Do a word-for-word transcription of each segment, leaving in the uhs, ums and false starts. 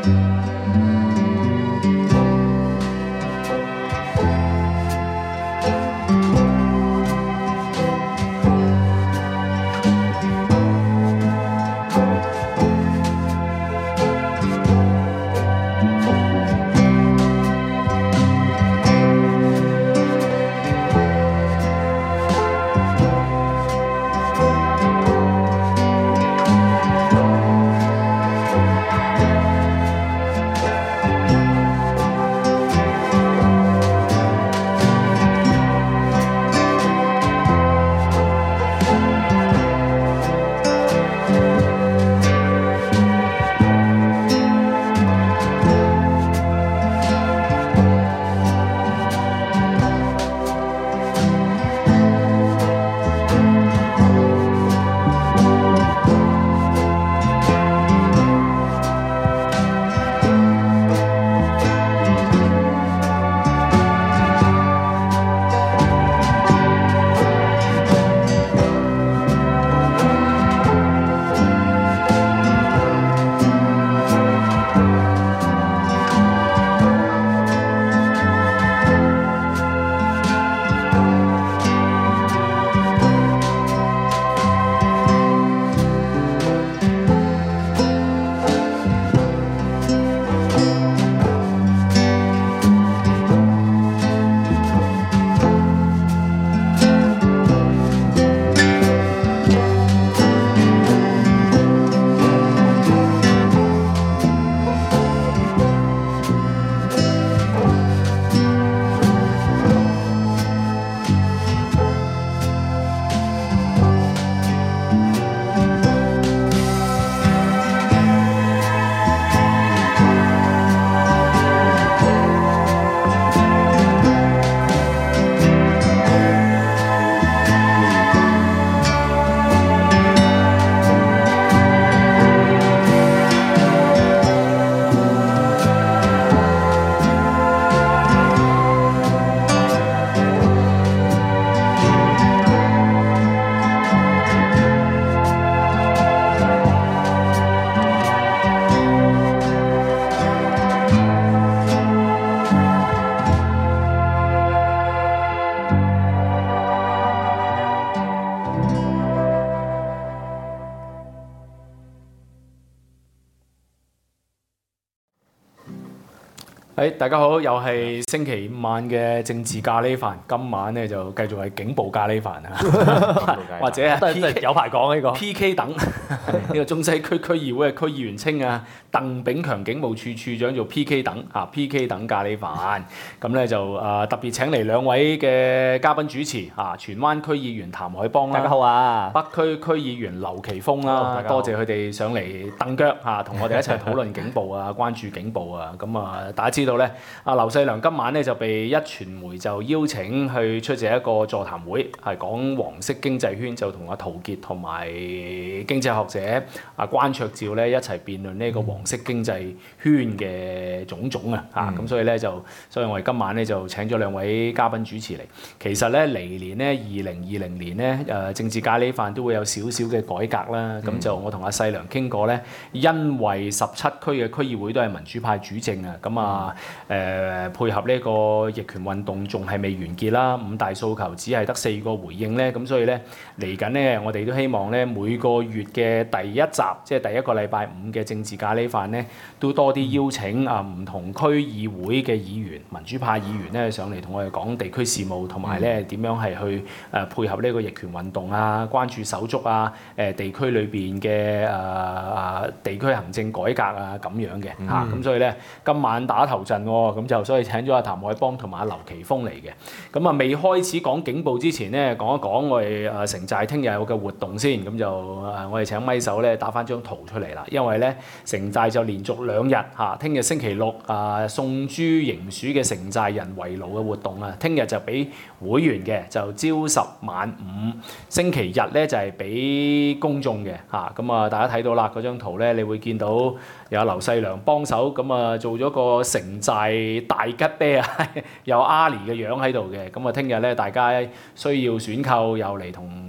誒，大家好，又係星期五晚嘅政治咖喱飯。今晚咧就繼續係警暴咖喱飯啊，或者係有排講呢個 P K 等呢個中西區區議會嘅區議員稱啊，鄧炳強警務處處長做 P K 等啊 ，P K 等咖喱飯。咁咧就誒特別請嚟兩位嘅嘉賓主持啊，荃灣區議員譚凱邦啦， 大家好啊， 北區區議員劉奇峰啦，多謝佢哋上嚟蹬腳嚇，同我哋一齊討論警暴啊，關注警暴啊。咁啊，大家知道咧，阿劉細良今晚咧就被一傳媒就邀請去出席一個座談會，係講黃色經濟圈，就同阿陶傑同埋經濟學者阿關焯照咧一齊辯論呢個黃色經濟圈嘅種種啊。嚇咁、嗯、所以咧就，所以我哋今晚咧就請咗兩位嘉賓主持嚟。其實咧嚟年咧二零二零年咧誒政治咖喱飯都會有少少嘅改革啦。咁、嗯、就我同阿細良傾過咧，因為十七區嘅區議會都係民主派主政啊，咁啊誒、呃、配合呢個逆權運動仲係未完結啦，五大訴求只係得四個回應咧，咁所以咧嚟緊咧我哋都希望咧每個月嘅第一集，即係第一個禮拜五嘅政治咖喱飯咧，都多啲邀請啊唔同區議會嘅議員、民主派議員咧上嚟同我哋講地區事務，同埋咧點樣係去誒配合呢個逆權運動啊，關注手足啊，誒地區裏邊嘅誒誒地區行政改革啊咁樣嘅嚇，咁、嗯、所以咧今晚打頭陣喎。咁就所以請咗阿譚凱邦同埋阿劉奇峰嚟嘅。咁啊未開始講警暴之前咧，講一講我哋誒城寨聽日有嘅活動先。咁就誒我哋請咪手咧打翻張圖出嚟啦。因為咧城寨就連續兩日嚇，聽日星期六啊送豬迎鼠嘅城寨人圍爐嘅活動啊，聽日就俾會員嘅，就朝十晚五。星期日咧就係俾公眾嘅嚇。咁啊大家睇到啦嗰張圖咧，你會見到有劉細良幫手，咁啊做咗個城寨大吉啤啊，有阿里嘅樣喺度嘅。咁啊聽日咧大家需要選購又嚟同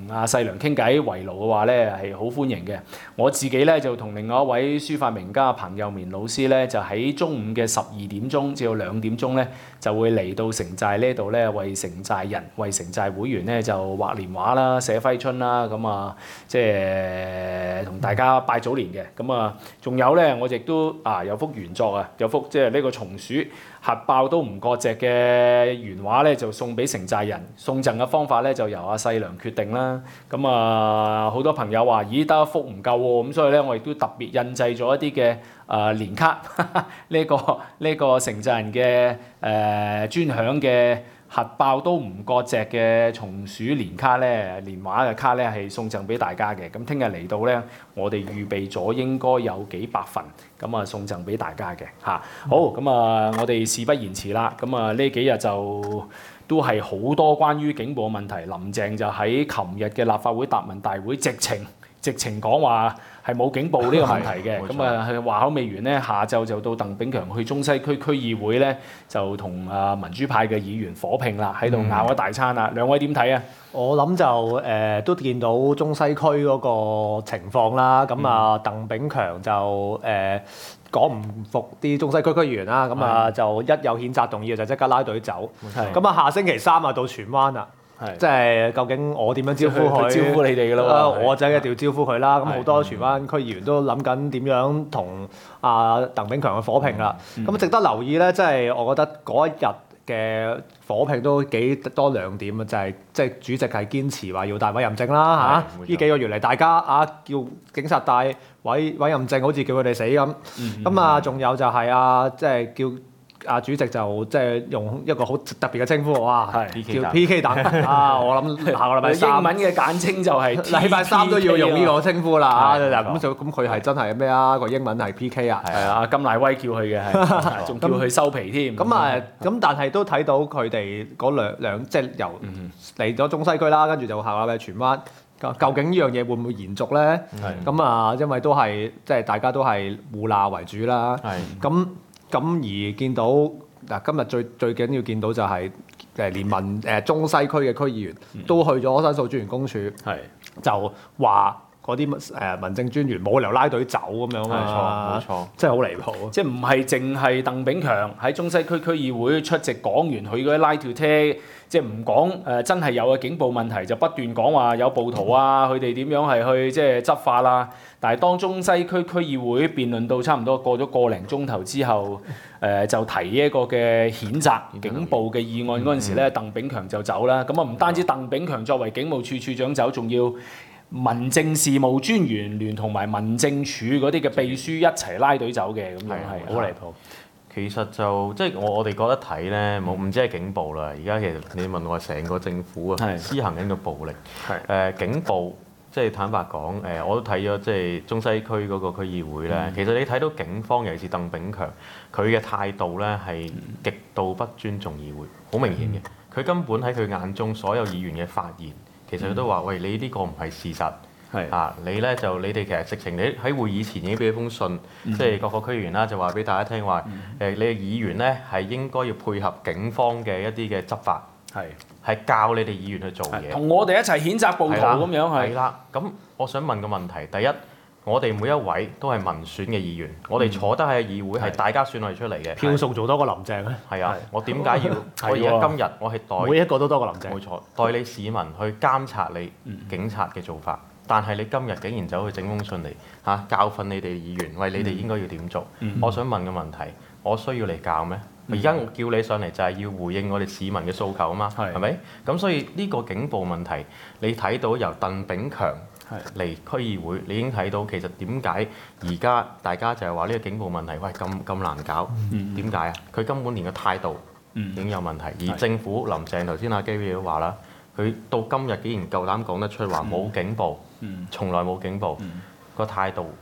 阿細良傾偈圍爐嘅話咧，係好歡迎嘅。我自己咧就同另外一位書法名家彭幼綿老師咧，就喺中午嘅十二點鐘至到兩點鐘咧，就會嚟到城寨呢度咧，為城寨人、為城寨會員咧就畫年畫啦、寫揮春啦，咁啊即係同大家拜早年嘅。咁啊，仲有咧，我亦都啊有幅原作啊，有幅即係呢個松鼠核爆都唔割席嘅原畫咧，就送俾城寨人。送贈嘅方法咧就由阿細良決定啦。咁啊，好多朋友話：咦，得一幅唔夠喎。咁所以咧，我亦都特別印製咗一啲嘅誒年卡，呢、這個呢、這個城寨人嘅誒、呃、專享嘅核爆都唔割席嘅松鼠年卡咧，年畫嘅卡咧係送贈俾大家嘅。咁聽日嚟到咧，我哋預備咗應該有幾百份，咁啊送贈俾大家嘅嚇。好，咁啊，我哋事不宜遲啦。咁啊，呢幾日就都係好多關於警暴嘅問題。林鄭就喺琴日嘅立法會答問大會直情直情講話係冇警暴呢個問題嘅。咁啊，係話口未完咧，下晝就到鄧炳強去中西區區議會咧，就同啊民主派嘅議員火拼啦，喺度拗一大餐啦。嗯、兩位點睇啊？ 我諗就誒、呃、都見到中西區嗰個情況啦。咁啊，鄧炳強就誒。呃講唔服啲中西區區議員啦，咁啊就一有譴責動議就即刻拉隊走。咁啊下星期三啊到荃灣啦，即係究竟我點樣招呼佢？ 招呼你哋㗎咯。 我就一定要招呼佢啦。咁好多荃灣區議員都諗緊點樣同阿鄧炳強去火拼啦。咁值得留意咧，即係我覺得嗰一日嘅火拼都幾多亮點啊！就係即係主席係堅持話要帶委任證啦嚇。呢幾個月嚟大家啊叫警察帶委委任證，好似叫佢哋死咁。咁啊，仲有就係啊，即係叫啊主席就即係用一個好特別嘅稱呼，哇，叫 P K 黨啊！我諗下個禮拜三英文嘅簡稱就係禮拜三都要用呢個稱呼啦嚇。咁就咁佢係真係咩啊？個英文係 P K 啊。 係啊，金乃威叫佢嘅係，仲叫佢收皮添。 咁啊，咁但係都睇到佢哋嗰兩兩即係由嚟咗中西區啦，跟住就下個禮拜荃灣。究竟呢樣嘢會唔會延續咧？咁啊，因為都係即係大家都係互鬧為主啦。咁咁而見到嗱，今日最最緊要見到就係誒連民誒中西區嘅區議員都去咗申訴專員公署，就話嗰啲誒民政專員冇理由拉隊走咁樣啊！冇錯，冇錯，真係好離譜。 即係唔係淨係鄧炳強喺中西區區議會出席講完佢嗰啲拉條車。即係唔講誒，真係有嘅警暴問題，就不斷講話有暴徒啊，佢哋點樣係去即係執法啦。但係當中西區區議會辯論到差唔多過咗個零鐘頭之後，誒、呃、就提呢一個嘅譴責警暴嘅議案嗰陣時咧，嗯、鄧炳強就走啦。咁啊唔單止鄧炳強作為警務處處長走，仲要民政事務專員聯同埋民政處嗰啲嘅秘書一齊拉隊走嘅，咁樣係好離譜。 其實就即係我我哋覺得睇咧，冇唔止係警暴啦。而家其實你問我成個政府啊，施行緊個暴力。誒、呃、警暴即係坦白講，誒、呃、我都睇咗即係中西區嗰個區議會咧。嗯、其實你睇到警方尤其是鄧炳強，佢嘅態度咧係極度不尊重議會，好明顯嘅。佢、嗯、根本喺佢眼中所有議員嘅發言，其實佢都話：嗯、喂，你呢個唔係事實。係啊！你咧就你哋其實直情你喺會議前已經俾一封信，嗯、即係各個區議員啦，就話俾大家聽話誒，你嘅議員咧係應該要配合警方嘅一啲嘅執法，係係是教你哋議員去做嘢， 同我哋一齊譴責暴徒咁樣係。係啦， 咁我想問個問題，第一，我哋每一位都係民選嘅議員，嗯、我哋坐得喺議會係大家選我哋出嚟嘅， 票數做多過林鄭咧。 係啊，我點解要？我而家今日我係代每一個都多過林鄭， 冇錯，代理市民去監察你警察嘅做法。但係你今日竟然走去整封信嚟嚇、啊、教訓你哋議員，喂，你哋應該要點做？嗯、我想問個問題，我需要嚟教咩？而家、嗯、我叫你上嚟就係要回應我哋市民嘅訴求啊嘛，係咪？咁所以呢個警暴問題，你睇到由鄧炳強嚟區議會，你已經睇到其實點解而家大家就係話呢個警暴問題，喂咁咁難搞？點解啊？佢根本連個態度已經有問題，而政府林鄭頭先阿基都話啦，佢到今日竟然夠膽講得出話冇警暴。嗯，從來冇警暴，個、嗯、態度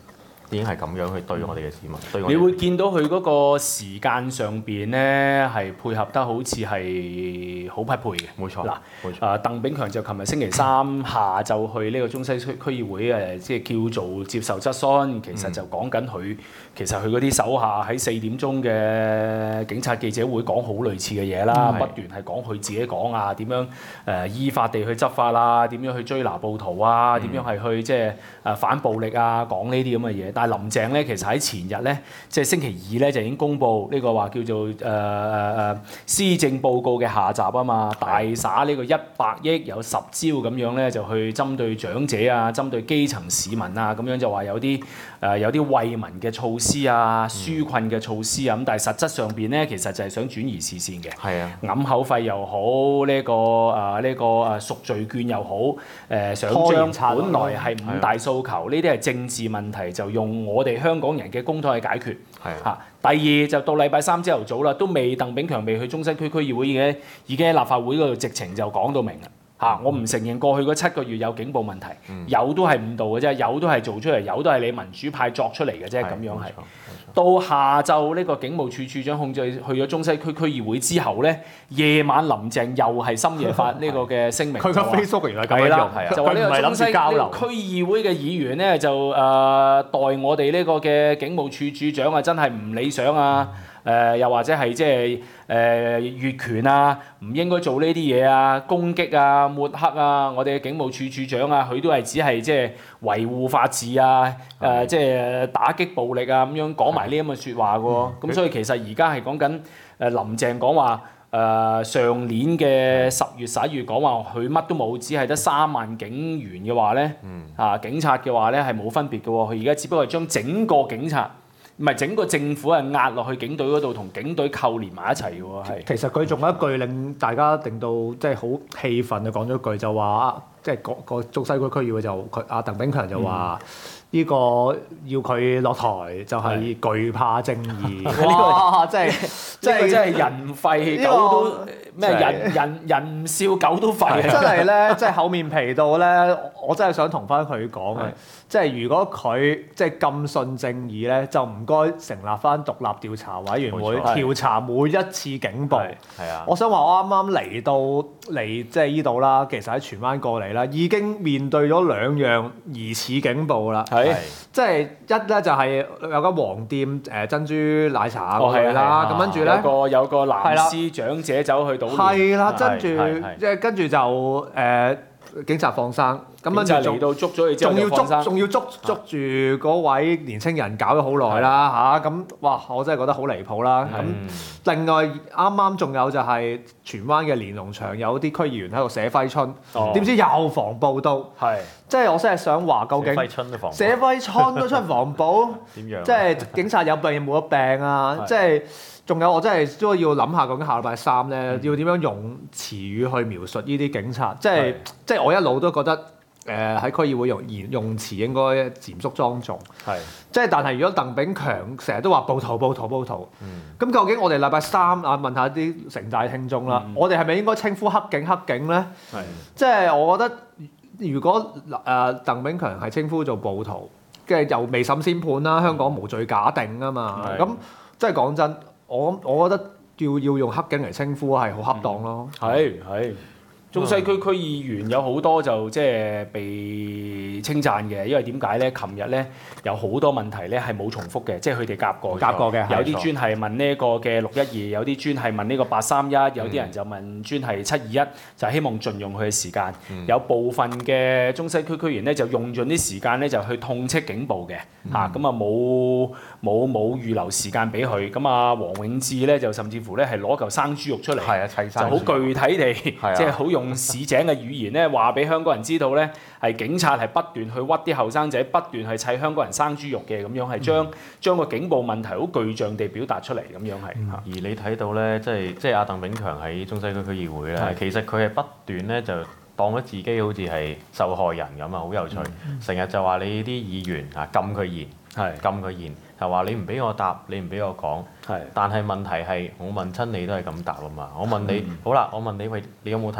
已經係咁樣去對我哋嘅市民。對我哋你會見到佢嗰個時間上邊咧係配合得好似係好匹配嘅。 冇錯。 嗱， 冇錯。 啊鄧炳強就琴日星期三下晝去呢個中西區區議會誒，即係叫做接受質詢，其實就講緊佢其實佢嗰啲手下喺四點鐘嘅警察記者會講好類似嘅嘢啦，不斷係講佢自己講啊，點樣誒依法地去執法啊，點樣去追拿暴徒啊，點樣係去即係誒反暴力啊，講呢啲咁嘅嘢。但係林鄭咧，其實喺前日咧，即係星期二咧就已經公布呢個話叫做誒誒誒施政報告嘅下集啊嘛，大灑呢個一百億有十招咁樣咧，就去針對長者啊，針對基層市民啊，咁樣就話有啲誒、呃、有啲惠民嘅措施啊，紓困嘅措施啊，咁但係實質上邊咧，其實就係想轉移視線嘅。係啊，揞口費又好，呢、這個誒呢、呃這個誒贖罪券又好，誒、呃、想將本來係五大訴求，呢啲係政治問題，就用我哋香港人嘅公帑去解決。係嚇、啊。第二就到禮拜三朝頭早啦，都未鄧炳強未去中西區區議會嘅，已經喺立法會嗰度直情就講到明啦。嚇、啊！我唔承認過去嗰七個月有警暴問題，嗯、有都係誤導嘅啫，有都係做出嚟，有都係你民主派作出嚟嘅啫，咁樣係。到下晝呢個警務處處長控制去咗中西區區議會之後咧，夜晚林鄭又係深夜發呢個嘅聲明， 佢個 Facebook 原來咁樣用， 就話呢個中西交流區議會嘅議員咧就誒、呃、代我哋呢個嘅警務處處長啊，真係唔理想啊！誒、呃、又或者係即係誒越權啊，唔應該做呢啲嘢啊，攻擊啊、抹黑啊，我哋嘅警務處處長啊，佢都係只係即係維護法治啊，誒、呃、即係打擊暴力啊，咁樣講埋呢咁嘅説話嘅喎。咁所以其實而家係講緊誒林鄭講話誒上年嘅十月十一月講話佢乜都冇，只係得三萬警員嘅話咧，嗯、啊警察嘅話咧係冇分別嘅喎。佢而家只不過係將整個警察。唔係整個政府係壓落去警隊嗰度，同警隊扣連埋一齊嘅喎，係。其實佢仲有一句令大家定到即係好氣憤嘅講咗句就話，即係個個中西區區議會就佢阿鄧炳強就話呢、嗯、個要佢落台就係懼怕正義。哇！真係真係真係人廢狗都咩、這個、人人人唔笑狗都廢。真係咧，即係厚面皮到咧，我真係想同翻佢講嘅。即係如果佢即係咁信正義咧，就唔該成立翻獨立調查委員會調查每一次警暴。係啊，我想話我啱啱嚟到嚟即係依度啦，其實喺荃灣過嚟啦，已經面對咗兩樣疑似警暴啦。係，即係一咧就係有間黃店誒珍珠奶茶過去啦，咁跟住咧有個有個藍絲長者走去搗亂。係啦，跟住即係跟住就誒。警察放生，咁跟住嚟到捉咗佢之後，仲要捉，仲要捉捉住嗰位年青人，搞咗好耐啦嚇，咁哇，我真係覺得好離譜啦。咁、嗯、另外啱啱仲有就係荃灣嘅連儂牆有啲區議員喺度寫揮春，點、哦、知又防暴到，係即係我真係想話究竟寫揮春都防，寫揮春都出防暴，點樣？即係警察有病冇咗病啊！即係。仲有我真係都要諗下，究竟下禮拜三咧、嗯、要點樣用詞語去描述呢啲警察？即係即係我一路都覺得誒喺、呃、區議會用言用詞應該嚴肅莊重。係即係但係如果鄧炳強成日都話暴徒暴徒暴徒，咁、嗯、究竟我哋禮拜三啊問下啲城大聽眾啦，嗯、我哋係咪應該稱呼黑警黑警咧？係即係我覺得如果誒、呃、鄧炳強係稱呼做暴徒，跟住又未審先判啦，香港無罪假定啊嘛，咁即係講真。我我覺得要要用黑警嚟稱呼係好恰當咯。係係、嗯，中西區區議員有好多就即係被稱讚嘅，因為點解咧？琴日咧有好多問題咧係冇重複嘅，即係佢哋夾過夾過嘅，有啲專係問呢個嘅六一二，有啲專係問呢個八三一，有啲人就問專係七二一，就希望盡用佢嘅時間。嗯、有部分嘅中西區區議員咧就用盡啲時間咧就去痛斥警暴嘅嚇，咁啊冇。冇冇預留時間俾佢，咁啊黃永志咧就甚至乎咧係攞嚿生豬肉出嚟，係啊砌生，就好具體地，即係好用市井嘅語言咧話俾香港人知道咧，係警察係不斷去屈啲後生仔，不斷去砌香港人生豬肉嘅，咁樣係將、嗯、將個警暴問題好具象地表達出嚟，咁樣係。嗯、而你睇到咧，即係即係阿鄧炳強喺中西區區議會咧，的其實佢係不斷咧就當咗自己好似係受害人咁啊，好有趣，成日、嗯、就話你啲議員啊禁佢言，係禁佢言。就話你唔俾我答，你唔俾我講。係。但係問題係，我問親你都係咁答啊嘛。我問你，嗯、好啦，我問你喂，你有冇睇啊？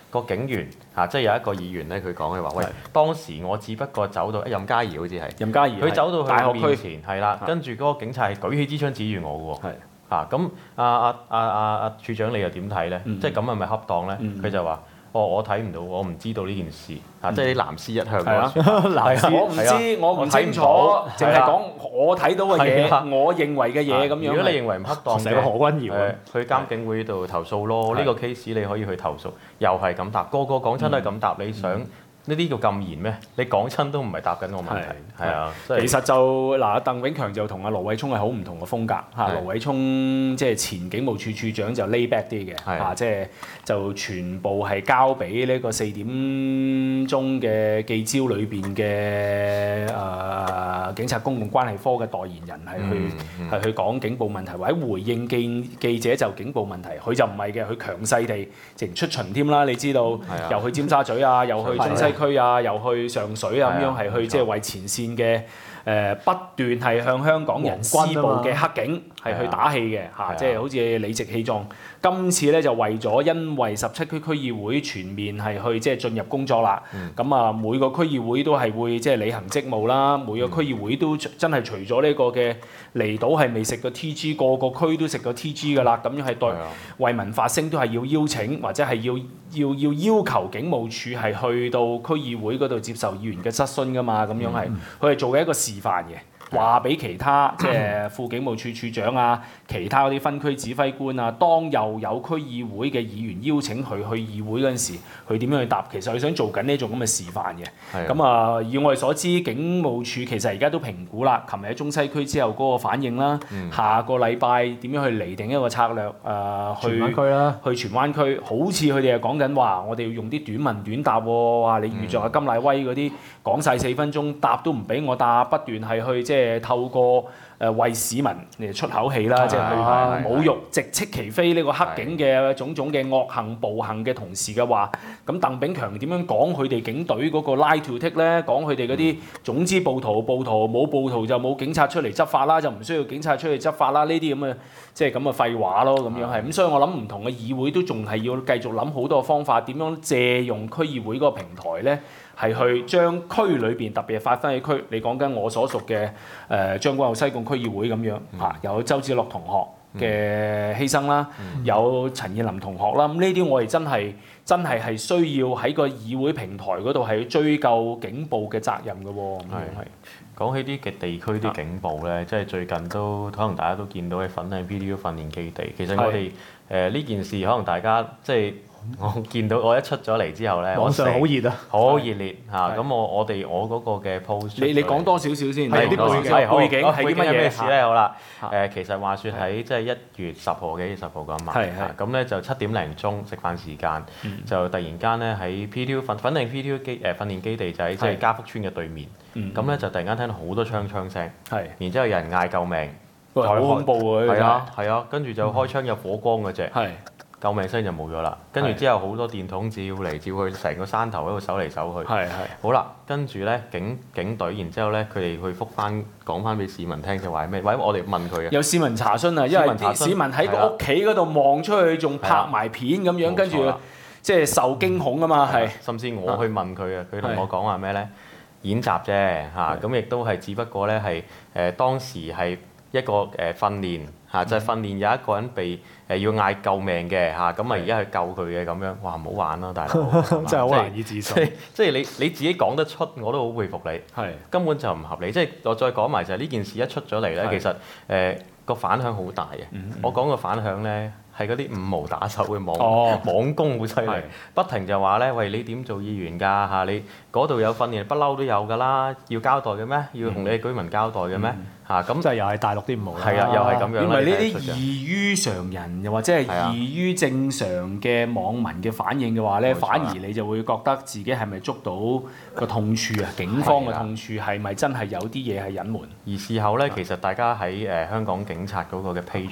個警員嚇，即係有一個議員咧，佢講嘅話，喂，當時我只不過走到任嘉怡好似係任嘉怡，佢走到佢面前係啦，跟住嗰個警察係舉起支槍指住我嘅喎。嚇咁阿阿阿阿阿處長你又點睇咧？即係咁係咪恰當咧？佢就話：哦，我睇唔到，我唔知道呢件事。嚇，即係啲藍絲一向嗰啲，我唔知，我唔清楚，淨係講我睇到嘅嘢，我認為嘅嘢咁樣。 如果你認為唔恰當嘅， 成個何君堯去監警會度投訴咯。呢個 case 你可以去投訴，又係咁答，個個講親都係咁答。你想？呢啲叫咁嚴咩？你講親都唔係答緊我問題，係啊。 其實就嗱，鄧炳強就同阿盧偉聰係好唔同嘅風格嚇。盧偉聰即係前警務處處長就 lay back 啲嘅嚇，即係就全部係交俾呢個四點鐘嘅記招裏邊嘅誒警察公共關係科嘅代言人係去係去講警暴問題，或者回應記記者就警暴問題。佢就唔係嘅，佢強勢地直出巡添啦。你知道，又去尖沙咀啊，又去中西區啊，又去上水啊，咁樣係去即係為前線嘅誒不斷係向香港人施暴嘅黑警係去打氣嘅嚇，即係好似理直氣壯。今次咧就為咗因為十七區區議會全面係去即係進入工作啦，咁啊每個區議會都係會即係履行職務啦，每個區議會都真係除咗呢個嘅離島係未食過 T G， 個個區都食過 T G 㗎啦，咁樣係對為民發聲都係要邀請或者係要要要要求警務處係去到區議會嗰度接受議員嘅質詢㗎嘛，咁樣係佢係做嘅一個示範嘅。話俾其他即係副警務處處長啊，其他嗰啲分區指揮官啊，當又有區議會嘅議員邀請佢去議會嗰陣時，佢點樣去答？其實佢想做緊呢種咁嘅示範嘅。咁啊的，以我哋所知，警務處其實而家都評估啦。琴日喺中西區之後嗰個反應啦，嗯、下個禮拜點樣去釐定一個策略？誒、呃，去荃灣區啦，去荃灣區，好似佢哋係講緊話，我哋要用啲短問短答喎。話你遇着阿甘乃威嗰啲講晒四分鐘，答都唔俾我答，不斷係去即係。誒透過誒為市民嚟出口氣啦，即係去侮辱直斥其非呢個黑警嘅種種嘅惡行暴行嘅同時嘅話，咁鄧炳強點樣講佢哋警隊嗰個拉條剔咧？講佢哋嗰啲總之暴徒暴徒，冇暴徒就冇警察出嚟執法啦，就唔需要警察出嚟執法啦。呢啲咁嘅即係咁嘅廢話咯，咁樣係咁，所以我諗唔同嘅議會都仲係要繼續諗好多方法，點樣借用區議會嗰個平台咧？係去將區裏邊特別係發揮喺區，你講緊我所屬嘅誒將軍澳西貢區議會咁樣嚇、嗯啊，有周梓樂同學嘅犧牲啦，嗯、有陳彥霖同學啦，咁呢啲我哋真係真係係需要喺個議會平台嗰度係追究警暴嘅責任嘅喎。係講起啲嘅地區啲警暴咧，即係最近都可能大家都見到嘅粉嶺 P D U 訓練基地，其實我哋誒呢件事可能大家即係。我見到我一出咗嚟之後咧， 網上好熱啊， 好熱烈嚇！咁我我哋我嗰個嘅 post， 你你講多少少先， 係啲背景背景係啲乜嘢事咧？好啦，誒其實話説喺即係一月十號嘅一月十號嗰晚，咁咧就七點零鐘食飯時間，就突然間咧喺 P D U 粉粉嶺 P D U 基誒訓練基地就喺即係嘉福村嘅對面，咁咧就突然間聽到好多槍槍聲，然之後有人嗌救命， 好恐怖啊！ 係啊係啊，跟住就開槍有火光嗰隻。救命聲就冇咗啦，跟住之後好多電筒照嚟照去，成個山頭喺度搜嚟搜去。係係。好啦，跟住咧警警隊，然之後咧佢哋去覆翻講翻俾市民聽就話咩？或者我哋問佢嘅。有市民查詢啊，因為啲市民喺個屋企嗰度望出去，仲拍埋片咁樣，跟住即係受驚恐啊嘛，係。甚至我去問佢啊，佢同我講話咩咧？演習啫嚇，咁亦都係只不過咧係誒當時係一個誒訓練。嚇就係訓練有一個人被誒要嗌救命嘅嚇，咁啊而家去救佢嘅咁樣，哇唔好玩咯大佬，真係好難以置信。即即係你你自己講得出，我都好佩服你。係根本就唔合理。即係我再講埋就係呢件事一出咗嚟咧，其實誒個反響好大嘅。我講個反響咧係嗰啲五毛打手嘅網網工好犀利，不停就話咧喂你點做議員㗎嚇？你嗰度有訓練不嬲都有㗎啦，要交代嘅咩？要同你嘅居民交代嘅咩？嚇咁就又係大陸啲五毛啦。係啊，又係咁樣。因為呢啲異於常人，又或者係異於正常嘅網民嘅反應嘅話咧，反而你就會覺得自己係咪捉到個痛處啊？警方嘅痛處係咪真係有啲嘢係隱瞞？而事後咧，其實大家喺誒香港警察嗰個嘅 page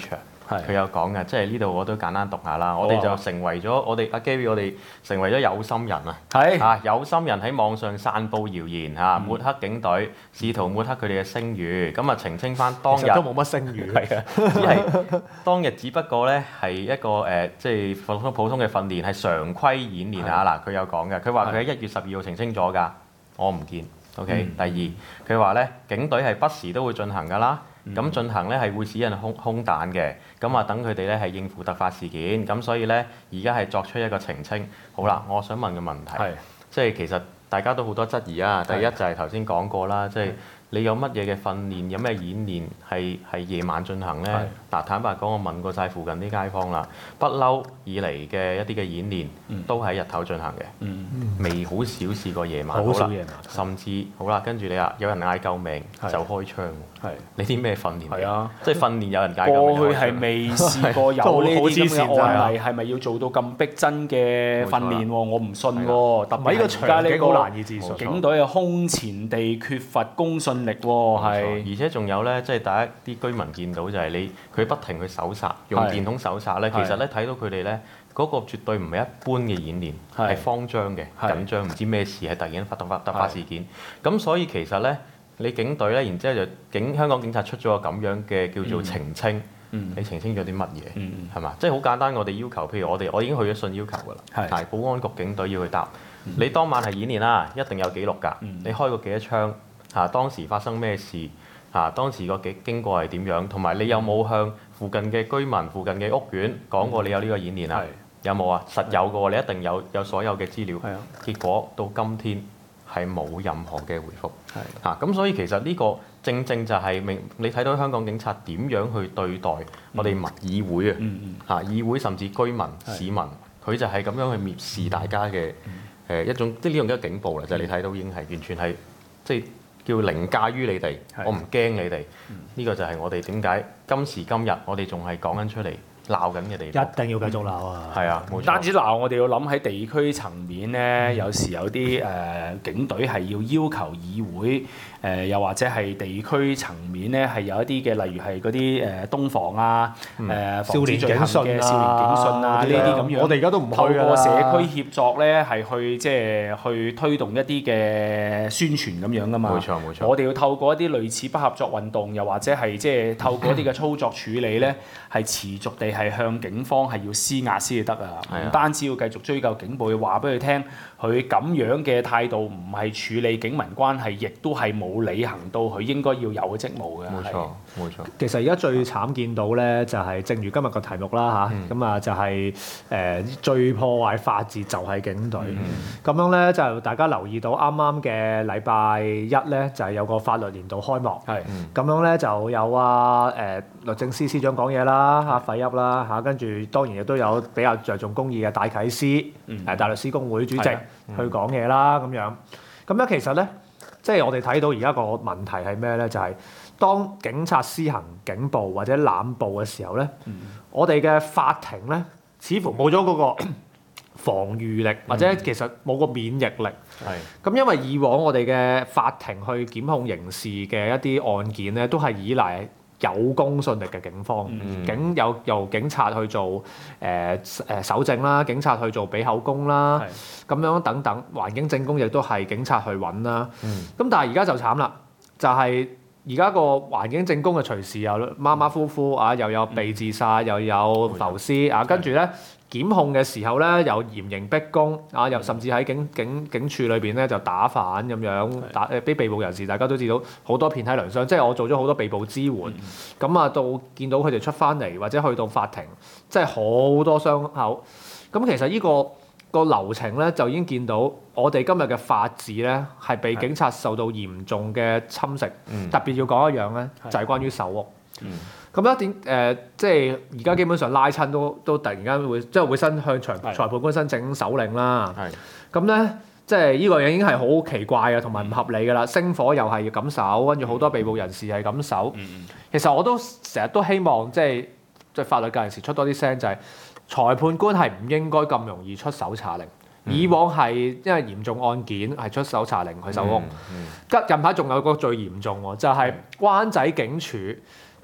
佢有講嘅，即係呢度我都簡單讀下啦。我哋就成為咗我哋阿 Gary，我哋成為咗有心人啊！係啊，有心人喺網上散佈謠言嚇，抹黑警隊，試圖抹黑佢哋嘅聲譽。咁啊澄清翻當日都冇乜聲譽， 係啊，只係當日只不過咧係一個誒，即係普通普通嘅訓練，係常規演練嚇嗱。佢有講嘅，佢話佢喺一月十二號澄清咗㗎，我唔見。OK，第二佢話咧警隊係不時都會進行㗎啦。咁進行咧係會使人空空彈嘅，咁啊等佢哋咧係應付突發事件，咁所以咧而家係作出一個澄清。好啦，我想問個問題，是即係其實大家都好多質疑啊。第一就係頭先講過啦，即係你有乜嘢嘅訓練，有咩演練係係夜晚進行咧？嗱是，坦白講，我問過晒附近啲街坊啦，不嬲以嚟嘅一啲嘅演練都係日頭進行嘅，嗯、未好少試過夜晚。好少夜晚，甚至好啦，跟住你話有人嗌救命是就開槍。係你啲咩訓練？係啊，即係訓練有人解救命。過去係未試過有呢啲咁嘅案例，係咪要做到咁逼真嘅訓練喎？我唔信喎。特別呢個場景好難以置信。警隊嘅空前地缺乏公信力喎，係。而且仲有咧，即係大家啲居民見到就係你佢不停去搜查，用電筒搜查咧，其實咧睇到佢哋咧嗰個絕對唔係一般嘅演練，係慌張嘅、緊張，唔知咩事係突然間發突發突發事件。咁所以其實咧。你警隊咧，然之後就警香港警察出咗個咁樣嘅叫做澄清，嗯、你澄清咗啲乜嘢？係嘛、嗯？即係好簡單，我哋要求，譬如我哋我已經去咗信要求㗎啦，係是保安局警隊要去答。嗯、你當晚係演練啦，一定有記錄㗎。嗯、你開過幾多槍？嚇、啊，當時發生咩事？嚇、啊，當時個經經過係點樣？同埋你有冇向附近嘅居民、附近嘅屋苑講過你有呢個演練啊？嗯、有冇啊？實有嘅喎，你一定有有所有嘅資料。的結果到今天。係冇任何嘅回覆，嚇咁的、啊、所以其實呢個正正就係明你睇到香港警察點樣去對待我哋民議會啊，嚇、嗯啊、議會甚至居民的市民，佢就係咁樣去蔑視大家嘅誒、呃、一種，即係呢種嘅警暴啦，就係、是、你睇到已經係完全係即係叫凌駕於你哋，的我唔驚你哋，呢、嗯、個就係我哋點解今時今日我哋仲係講緊出嚟。鬧緊嘅地方，一定要繼續鬧啊！係啊，唔單止鬧，我哋要諗喺地區層面咧，有時有啲誒、呃、警隊係要要求議會誒、呃，又或者係地區層面咧係有一啲嘅，例如係嗰啲誒東防啊、誒、呃、少年警訊嘅少年警訊啊呢啲咁樣。我哋而家都唔透過社區協作咧，係去即係去推動一啲嘅宣傳咁樣噶嘛。冇錯冇錯。我哋要透過一啲類似不合作運動，又或者係即係透過一啲嘅操作處理咧，係持續地。係向警方係要施壓先至得啊！唔單止要繼續追究警暴，要話俾佢聽，佢咁樣嘅態度唔係處理警民關係，亦都係冇履行到佢應該要有嘅職務嘅。冇錯，冇錯。其實而家最慘見到咧，就係正如今日個題目啦嚇，咁啊、嗯、就係誒最破壞法治就係警隊。咁、嗯、樣咧就大家留意到啱啱嘅禮拜一咧，就係有個法律年度開幕。係。咁、嗯、樣咧就有啊誒律政司司長講嘢啦，嚇費噏啦。嚇，跟住當然亦都有比較着重公義嘅戴啟思，誒、嗯、大律師公會主席、嗯、去講嘢啦，咁樣。咁咧其實咧，即係我哋睇到而家個問題係咩咧？就係、是、當警察施行警暴或者濫暴嘅時候咧，嗯、我哋嘅法庭咧，似乎冇咗嗰個防禦力，或者其實冇個免疫力。係、嗯。咁因為以往我哋嘅法庭去檢控刑事嘅一啲案件咧，都係依賴有公信力嘅警方，嗯、警有由警察去做誒誒、呃、搜證啦，警察去做俾口供啦，咁是樣等等，環境證供亦都係警察去揾啦。咁、嗯、但係而家就慘啦，就係而家個環境證供嘅隨時又馬馬虎虎啊，又有被自殺，嗯、又有浮屍啊，跟住咧。檢控嘅時候咧，有嚴刑逼供啊，又甚至喺警警警署裏邊咧就打反咁樣打誒，俾被捕人士大家都知道好多遍體鱗傷，即係我做咗好多被捕支援，咁啊、嗯、到見到佢哋出翻嚟或者去到法庭，即係好多傷口。咁其實呢、呢個個流程咧就已經見到我哋今日嘅法治咧係被警察受到嚴重嘅侵蝕，嗯、特別要講一樣咧就係關於手屋。嗯咁一點誒，即係而家基本上拉親都都突然間會即係會申向裁裁判官申請手令啦。係的。咁咧，即係呢個嘢已經係好奇怪嘅，同埋唔合理㗎啦。星火又係要咁守，跟住好多被捕人士係咁守。嗯、其實我都成日都希望即係即係法律界人士出多啲聲，就係、是、裁判官係唔應該咁容易出搜查令。嗯、以往係因為嚴重案件係出搜查令去搜屋。嗯嗯、近排仲有個最嚴重喎，就係、是、灣仔警署。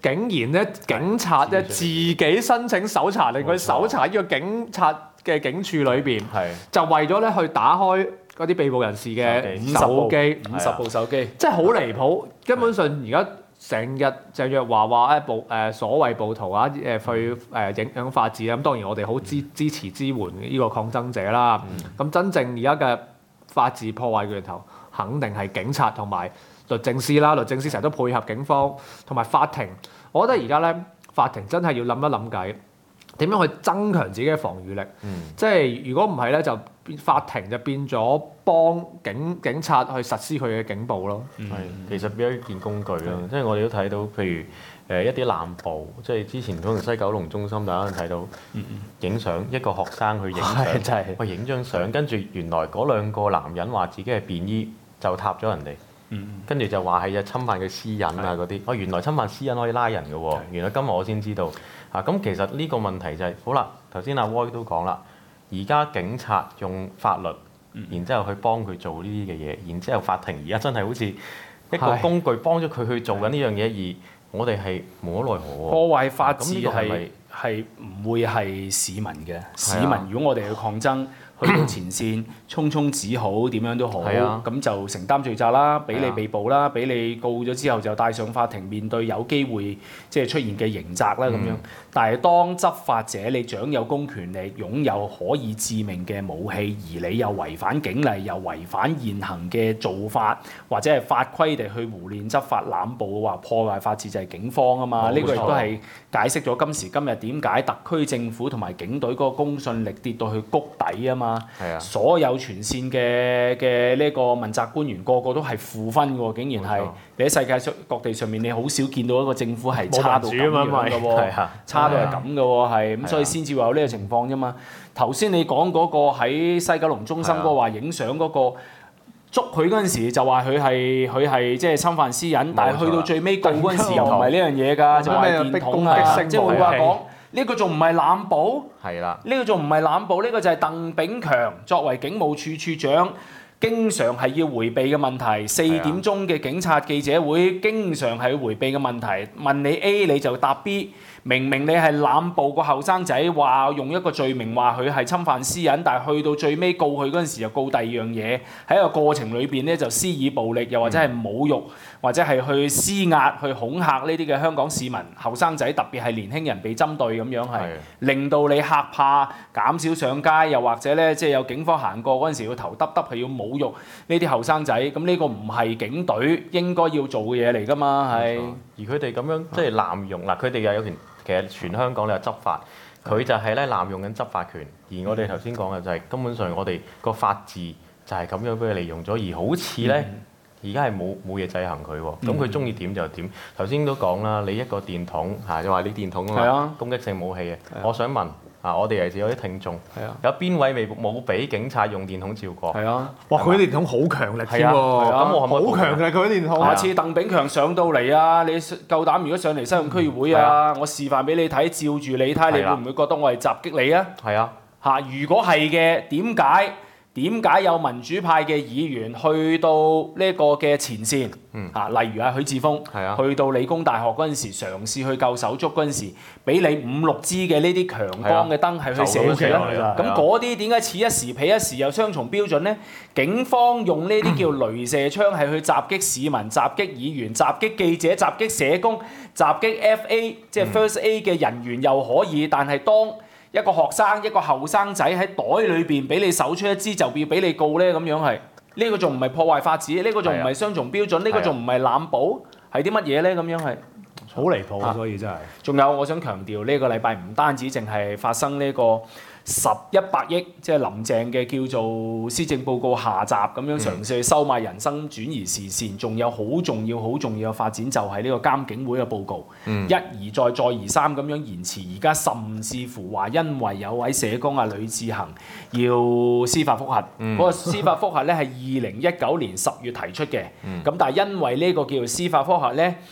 竟然咧警察咧自己申請搜查令，佢搜查呢個警察嘅警署裏邊，就為咗咧去打開嗰啲被捕人士嘅手機， 五十部手機， 真係好離譜。根本上而家成日鄭若驊話咧暴誒所謂暴徒啊誒去誒影響法治啦，咁當然我哋好支支持支援呢個抗爭者啦。咁、嗯、真正而家嘅法治破壞源頭，肯定係警察同埋律政司啦。律政司成日都配合警方同埋法庭。我覺得而家咧法庭真係要諗一諗計，點樣去增強自己嘅防禦力。嗯、即係如果唔係咧，就法庭就變咗幫警警察去實施佢嘅警暴咯。 係、嗯，其實變咗一件工具咯。即係我哋都睇到，譬如誒一啲濫捕，即係之前可能西九龍中心大家睇到影相，一個學生去影相，喂影張相，跟住原來嗰兩個男人話自己係便衣，就撻咗人哋。跟住就話係啊侵犯佢私隱啊嗰啲，哦原來侵犯私隱可以拉人嘅喎，原來今日我先知道啊。咁其實呢個問題就係好啦，頭先阿 Roy 都講啦，而家警察用法律，然之後去幫佢做呢啲嘅嘢，然之後法庭而家真係好似一個工具幫咗佢去做緊呢樣嘢，而我哋係無可奈何喎。 破壞法治係係唔會係市民嘅，市民如果我哋去抗爭。去到前線，衝衝紙好點樣都好，咁、啊、就承擔罪責啦，俾你被捕啦，俾、啊、你告咗之後就帶上法庭面對有機會即係出現嘅刑責啦咁樣。嗯、但係當執法者你掌有公權力，擁有可以致命嘅武器，而你又違反警例，又違反現行嘅做法，或者係法規地去胡亂執法濫捕嘅話，破壞法治就係警方啊嘛。呢個亦都係解釋咗今時今日點解特區政府同埋警隊嗰個公信力跌到去谷底啊嘛。係啊！所有全線嘅嘅呢個問責官員個個都係負分嘅喎，竟然係你喺世界上各地上面，你好少見到一個政府係差到咁樣嘅喎，差到係咁嘅喎，係咁，所以先至會有呢個情況啫嘛。頭先你講嗰個喺西九龍中心嗰個話影相嗰個捉佢嗰陣時就話佢係佢係即係侵犯私隱，但係去到最尾告嗰陣時又唔係呢樣嘢㗎，就話電筒啊，即係會話講。呢個仲唔係濫捕？係啦。呢個仲唔係濫捕？呢個就係鄧炳強作為警務處處長，經常係要迴避嘅問題。四點鐘嘅警察記者會，經常係要迴避嘅問題。問你 A 你就答 B。明明你係濫捕個後生仔，話用一個罪名話佢係侵犯私隱，但係去到最尾告佢嗰陣時就告第二樣嘢。喺一個過程裏邊咧就施以暴力，又或者係侮辱，或者係去施壓、去恐嚇呢啲嘅香港市民、後生仔，特別係年輕人被針對咁樣係，令到你嚇怕，減少上街，又或者咧即係有警方行過嗰陣時要頭耷耷係要侮辱呢啲後生仔。咁呢個唔係警隊應該要做嘅嘢嚟㗎嘛係。 而佢哋咁樣即係濫用嗱，佢哋又有權。其實全香港你有執法，佢就係咧濫用緊執法權，而我哋頭先講嘅就係根本上我哋個法治就係咁樣俾佢利用咗，而好似咧而家係冇冇嘢制衡佢喎，咁佢中意點就點。頭先都講啦，你一個電筒嚇，就話你電筒啊嘛，攻擊性武器嘅，我想問。啊！我哋尤其是有啲聽眾，有邊位未冇俾警察用電筒照過？係啊！哇！佢啲電筒好強力添喎，咁我好強力佢啲電筒。 下次鄧炳強上到嚟啊，你夠膽如果上嚟西貢區議會啊，我示範俾你睇，照住你睇，你會唔會覺得我係襲擊你啊？係啊！嚇！如果係嘅，點解？點解有民主派嘅議員去到呢個嘅前線？嗯、啊，例如啊許智峰，啊、去到理工大學嗰陣時，嘗試去救手足嗰陣時，俾你五六支嘅呢啲強光嘅燈係去射住啦。咁嗰啲點解此一時彼一時有雙重標準呢？警方用呢啲叫雷射槍係去襲擊市民、襲擊議員、襲擊記者、襲擊社工、襲擊 F A 即係 First Aid 嘅人員又可以，但係當一個學生、一個後生仔喺袋裏邊俾你搜出一支就要俾你告咧，咁樣係呢個仲唔係破壞法治？呢個仲唔係雙重標準？呢個仲唔係濫捕？係啲乜嘢咧？咁樣係好離譜啊！所以真係。 仲有我想強調，呢個禮拜唔單止淨係發生呢個十一百億，即係林鄭嘅叫做施政報告下集咁樣嘗試去收買人生、轉移視線，仲有好重要、好重要嘅發展就係呢個監警會嘅報告，嗯、一而再、再而三咁樣延遲，而家甚至乎話因為有位社工啊呂志恒要司法覆核，嗰、嗯、個司法覆核咧係二零一九年十月提出嘅，咁、嗯、但係因為呢個叫做司法覆核咧。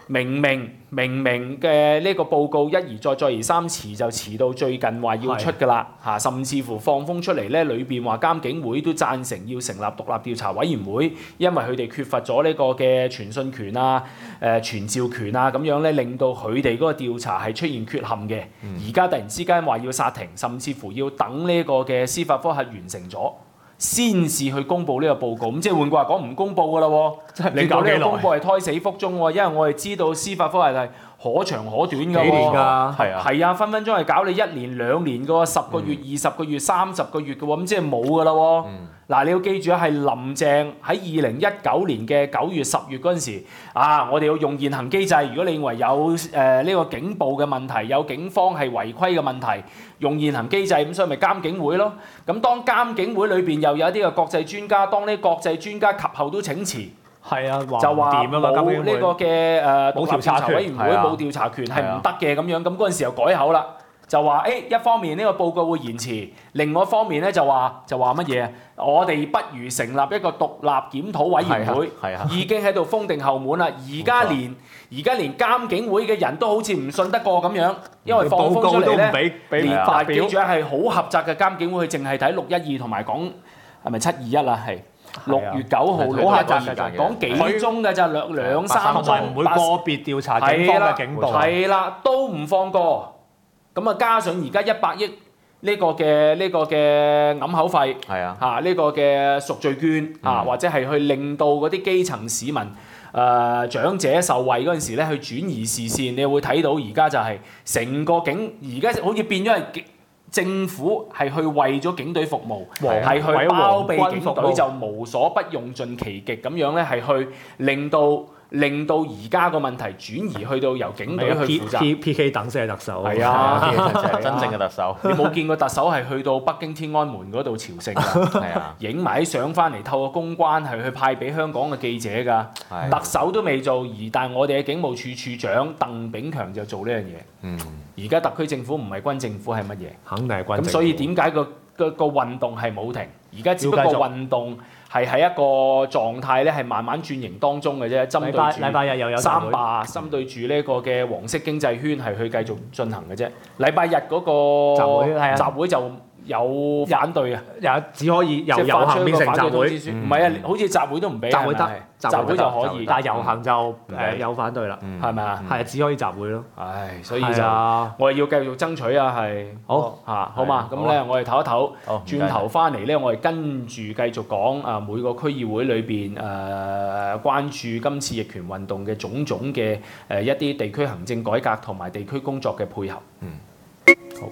明明明明嘅呢個報告一而再再而三遲就遲到最近話要出㗎啦嚇，甚至乎放風出嚟咧，裏邊話監警會都贊成要成立獨立調查委員會，因為佢哋缺乏咗呢個嘅傳訊權啊、誒傳召權啊，咁樣咧令到佢哋嗰個調查係出現缺陷嘅。而家、嗯、突然之間話要煞停，甚至乎要等呢個嘅司法覆核完成咗，先至去公佈呢個報告，咁即係換句話講唔公佈㗎啦喎，令到呢個公佈係胎死腹中喎，因為我哋知道司法覆核係可長可短㗎喎， 幾年㗎？ 係啊，係啊，分分鐘係搞你一年兩年㗎喎，十個月、二十個月、三十個月㗎喎，咁即係冇㗎啦喎。嗱、嗯，你要記住係林鄭喺二零一九年嘅九月、十月嗰陣時，啊，我哋要用現行機制，如果你認為有誒呢、呃呢個警暴嘅問題，有警方係違規嘅問題，用現行機制，咁所以咪監警會咯。咁當監警會裏邊又有一啲嘅國際專家，當呢國際專家及後都請辭。係啊，就話冇呢個嘅誒獨立調查委員會冇調查權係唔得嘅咁樣，咁嗰陣時又改口啦，就話誒、欸、一方面呢個報告會延遲，另外一方面咧就話就話乜嘢？我哋不如成立一個獨立檢討委員會，啊啊、已經喺度封定後門啦。而家連而家連監警會嘅人都好似唔信得過咁樣，因為放風出嚟咧，連發記住係好狹窄嘅監警會，佢淨係睇六一二同埋講係咪七二一啦係。六月九號好狹窄嘅，講幾宗嘅就兩兩三宗， 唔會個別調查警方嘅警暴。 係啦，都唔放過。咁啊，加上而家一百億呢個嘅呢個嘅揞口費，係啊，嚇呢個嘅贖罪券啊，或者係去令到嗰啲基層市民、誒長者受惠嗰陣時咧，去轉移視線，你會睇到而家就係成個警，而家好似變咗係。政府係去為咗警隊服務，係去包庇警隊，就無所不用盡其極咁樣咧，係去令到令到而家個問題轉移去到由警隊去負責。 P P K 等先係特首。 係啊， 真正嘅特首。 你冇見過特首係去到北京天安門嗰度朝聖㗎？係啊，影埋啲相翻嚟，透過公關係去派俾香港嘅記者㗎。特首都未做，而但係我哋嘅警務處處長鄧炳強就做呢樣嘢。嗯。而家特區政府唔係軍政府係乜嘢？ 肯定係軍政府。 咁所以點解個個個運動係冇停？而家只不過運動係喺一個狀態咧，係慢慢轉型當中嘅啫。針對住禮拜日又有三罷，針對住呢個嘅黃色經濟圈係去繼續進行嘅啫。禮拜日嗰個集會，集會就有反對啊， 有只可以由遊行變成集會。 唔係啊，好似集會都唔俾。 集會得， 集會就可以， 但係遊行就誒有反對啦， 係咪啊？ 係只可以集會咯。 唉，所以就我哋要繼續爭取啊，係好嚇，好嘛？咁咧，我哋唞一唞，轉頭翻嚟咧，我哋跟住繼續講啊，每個區議會裏邊誒關注今次逆權運動嘅種種嘅誒一啲地區行政改革同埋地區工作嘅配合。嗯，好。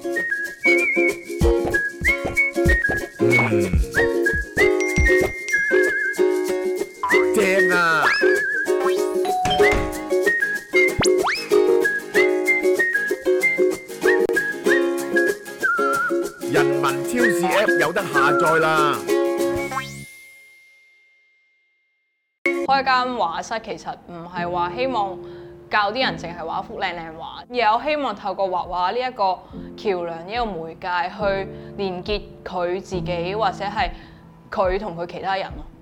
嗯，正啊！人民超市 App 有得下載啦！ 開間畫室其實唔係話希望教啲人淨係畫幅靚靚畫，而有希望透過畫畫呢一個橋梁、呢一個媒介去連結佢自己或者係佢同佢其他人咯。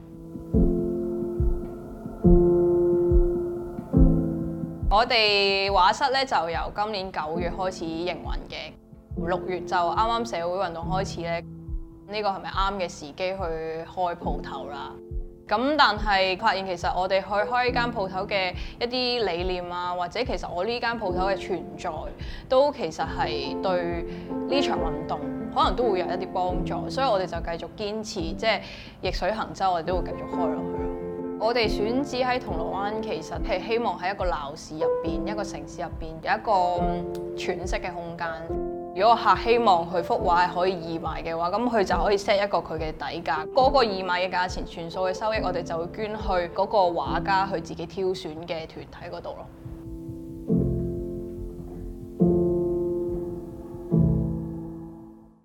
我哋畫室咧就由今年九月開始營運嘅，六月就啱啱社會運動開始咧，呢個係咪啱嘅時機去開鋪頭啦？咁但係發現其實我哋去開呢間鋪頭嘅一啲理念啊，或者其實我呢間鋪頭嘅存在，都其實係對呢場運動可能都會有一啲幫助，所以我哋就繼續堅持，即係逆水行舟，我哋都會繼續開落去咯。我哋選址喺銅鑼灣，其實係希望喺一個鬧市入邊，一個城市入邊有一個喘息嘅空間。如果客希望佢幅畫係可以義賣嘅話，咁佢就可以 set 一個佢嘅底價，嗰個義賣嘅價錢全數嘅收益，我哋就會捐去嗰個畫家佢自己挑選嘅團體嗰度咯。